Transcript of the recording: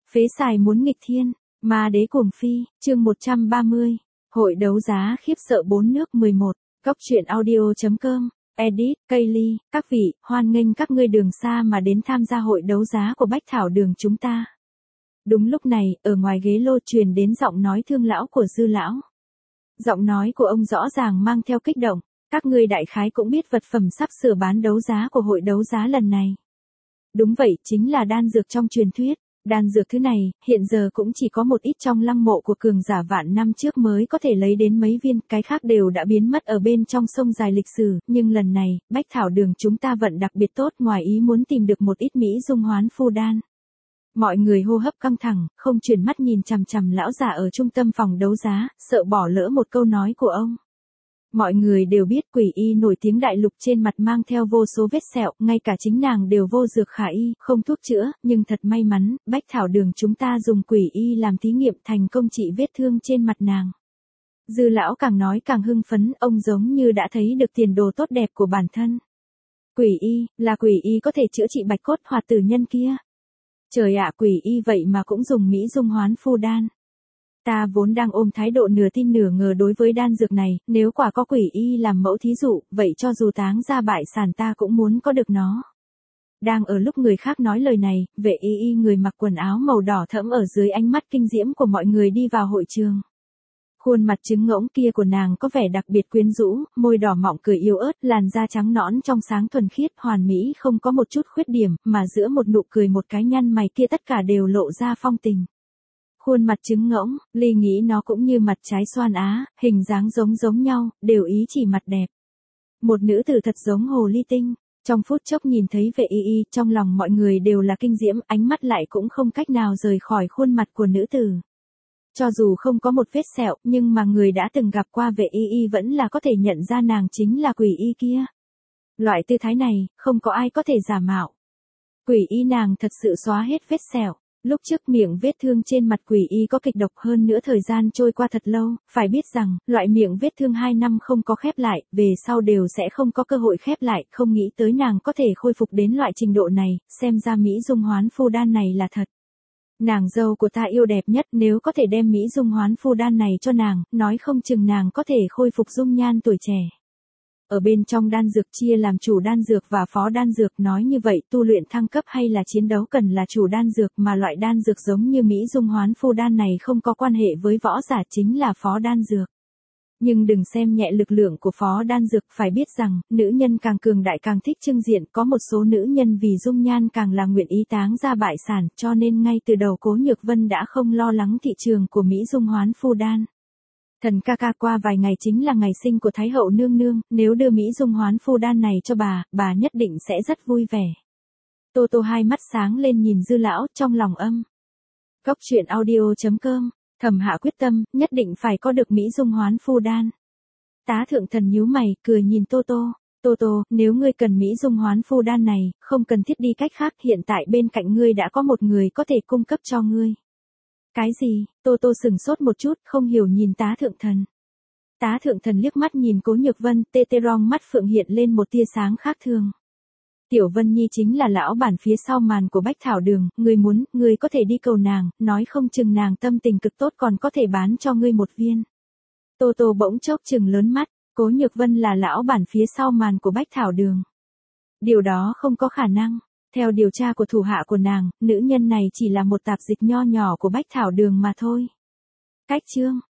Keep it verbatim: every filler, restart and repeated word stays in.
Phế xài muốn nghịch thiên, ma đế cuồng phi, chương một trăm ba mươi. Hội đấu giá khiếp sợ bốn nước mười một. Cóc truyện audio.com, edit, Kaylee, các vị, hoan nghênh các ngươi đường xa mà đến tham gia hội đấu giá của Bách Thảo Đường chúng ta. Đúng lúc này, ở ngoài ghế lô truyền đến giọng nói thương lão của Dư lão. Giọng nói của ông rõ ràng mang theo kích động, các ngươi đại khái cũng biết vật phẩm sắp sửa bán đấu giá của hội đấu giá lần này. Đúng vậy, chính là đan dược trong truyền thuyết. Đan dược thứ này, hiện giờ cũng chỉ có một ít trong lăng mộ của cường giả vạn năm trước mới có thể lấy đến mấy viên, cái khác đều đã biến mất ở bên trong sông dài lịch sử, nhưng lần này, Bách Thảo Đường chúng ta vận đặc biệt tốt, ngoài ý muốn tìm được một ít mỹ dung hoán phu đan. Mọi người hô hấp căng thẳng, không chuyển mắt nhìn chằm chằm lão già ở trung tâm phòng đấu giá, sợ bỏ lỡ một câu nói của ông. Mọi người đều biết Quỷ Y nổi tiếng đại lục, trên mặt mang theo vô số vết sẹo, ngay cả chính nàng đều vô dược khả y, không thuốc chữa, nhưng thật may mắn, Bách Thảo Đường chúng ta dùng Quỷ Y làm thí nghiệm thành công trị vết thương trên mặt nàng. Dư lão càng nói càng hưng phấn, ông giống như đã thấy được tiền đồ tốt đẹp của bản thân. Quỷ Y, là Quỷ Y có thể chữa trị bạch cốt hoạt tử nhân kia. Trời ạ, Quỷ Y vậy mà cũng dùng mỹ dung hoán phu đan. Ta vốn đang ôm thái độ nửa tin nửa ngờ đối với đan dược này, nếu quả có Quỷ Y làm mẫu thí dụ, vậy cho dù táng ra bại sản ta cũng muốn có được nó. Đang ở lúc người khác nói lời này, Vệ Y Y người mặc quần áo màu đỏ thẫm ở dưới ánh mắt kinh diễm của mọi người đi vào hội trường. Khuôn mặt trứng ngỗng kia của nàng có vẻ đặc biệt quyến rũ, môi đỏ mọng cười yếu ớt, làn da trắng nõn trong sáng thuần khiết, hoàn mỹ không có một chút khuyết điểm, mà giữa một nụ cười một cái nhăn mày kia tất cả đều lộ ra phong tình. Khuôn mặt trứng ngỗng, Ly nghĩ nó cũng như mặt trái xoan á, hình dáng giống giống nhau, đều ý chỉ mặt đẹp. Một nữ tử thật giống hồ ly tinh, trong phút chốc nhìn thấy Vệ Y Y, trong lòng mọi người đều là kinh diễm, ánh mắt lại cũng không cách nào rời khỏi khuôn mặt của nữ tử. Cho dù không có một vết sẹo, nhưng mà người đã từng gặp qua Vệ Y Y vẫn là có thể nhận ra nàng chính là Quỷ Y kia. Loại tư thái này, không có ai có thể giả mạo. Quỷ Y nàng thật sự xóa hết vết sẹo. Lúc trước miệng vết thương trên mặt Quỷ Y có kịch độc, hơn nữa thời gian trôi qua thật lâu, phải biết rằng, loại miệng vết thương hai năm không có khép lại, về sau đều sẽ không có cơ hội khép lại, không nghĩ tới nàng có thể khôi phục đến loại trình độ này, xem ra mỹ dung hoán phu đan này là thật. Nàng dâu của ta yêu đẹp nhất, nếu có thể đem mỹ dung hoán phu đan này cho nàng, nói không chừng nàng có thể khôi phục dung nhan tuổi trẻ. Ở bên trong đan dược chia làm chủ đan dược và phó đan dược, nói như vậy tu luyện thăng cấp hay là chiến đấu cần là chủ đan dược, mà loại đan dược giống như mỹ dung hoán phu đan này không có quan hệ với võ giả, chính là phó đan dược. Nhưng đừng xem nhẹ lực lượng của phó đan dược, phải biết rằng, nữ nhân càng cường đại càng thích trưng diện, có một số nữ nhân vì dung nhan càng là nguyện ý táng ra bại sản, cho nên ngay từ đầu Cố Nhược Vân đã không lo lắng thị trường của mỹ dung hoán phu đan. Thần ca ca, qua vài ngày chính là ngày sinh của Thái hậu nương nương, nếu đưa mỹ dung hoán phu đan này cho bà, bà nhất định sẽ rất vui vẻ. Tô Tô hai mắt sáng lên nhìn Dư lão, trong lòng âm. Cóc truyện audio.com, thầm hạ quyết tâm, nhất định phải có được mỹ dung hoán phu đan. Tá thượng thần nhíu mày, cười nhìn Tô Tô. Tô Tô, nếu ngươi cần mỹ dung hoán phu đan này, không cần thiết đi cách khác, hiện tại bên cạnh ngươi đã có một người có thể cung cấp cho ngươi. Cái gì? Tô Tô sừng sốt một chút, không hiểu nhìn tá thượng thần. Tá thượng thần liếc mắt nhìn Cố Nhược Vân, tê tê rong mắt phượng hiện lên một tia sáng khác thường. Tiểu Vân Nhi chính là lão bản phía sau màn của Bách Thảo Đường, ngươi muốn, ngươi có thể đi cầu nàng, nói không chừng nàng tâm tình cực tốt còn có thể bán cho ngươi một viên. Tô Tô bỗng chốc chừng lớn mắt, Cố Nhược Vân là lão bản phía sau màn của Bách Thảo Đường. Điều đó không có khả năng. Theo điều tra của thủ hạ của nàng, nữ nhân này chỉ là một tạp dịch nho nhỏ của Bách Thảo Đường mà thôi. Cách chương,